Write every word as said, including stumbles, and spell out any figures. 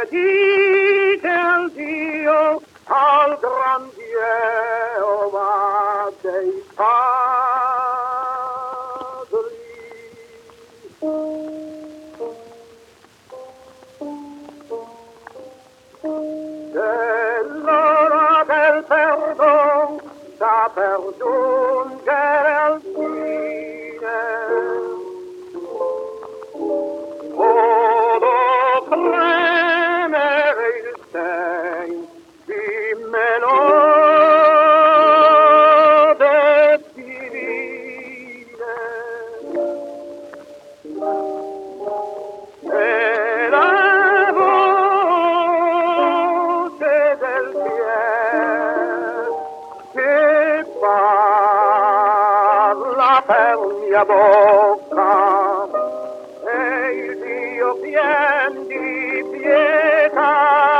dice al Dio, al gran Geova dei padri. Dell'ora del perdon sta per giungere al fine. Odo premere il sen di melode divine. E la voce del ciel che parla per mia bocca e il Dio pien di pietà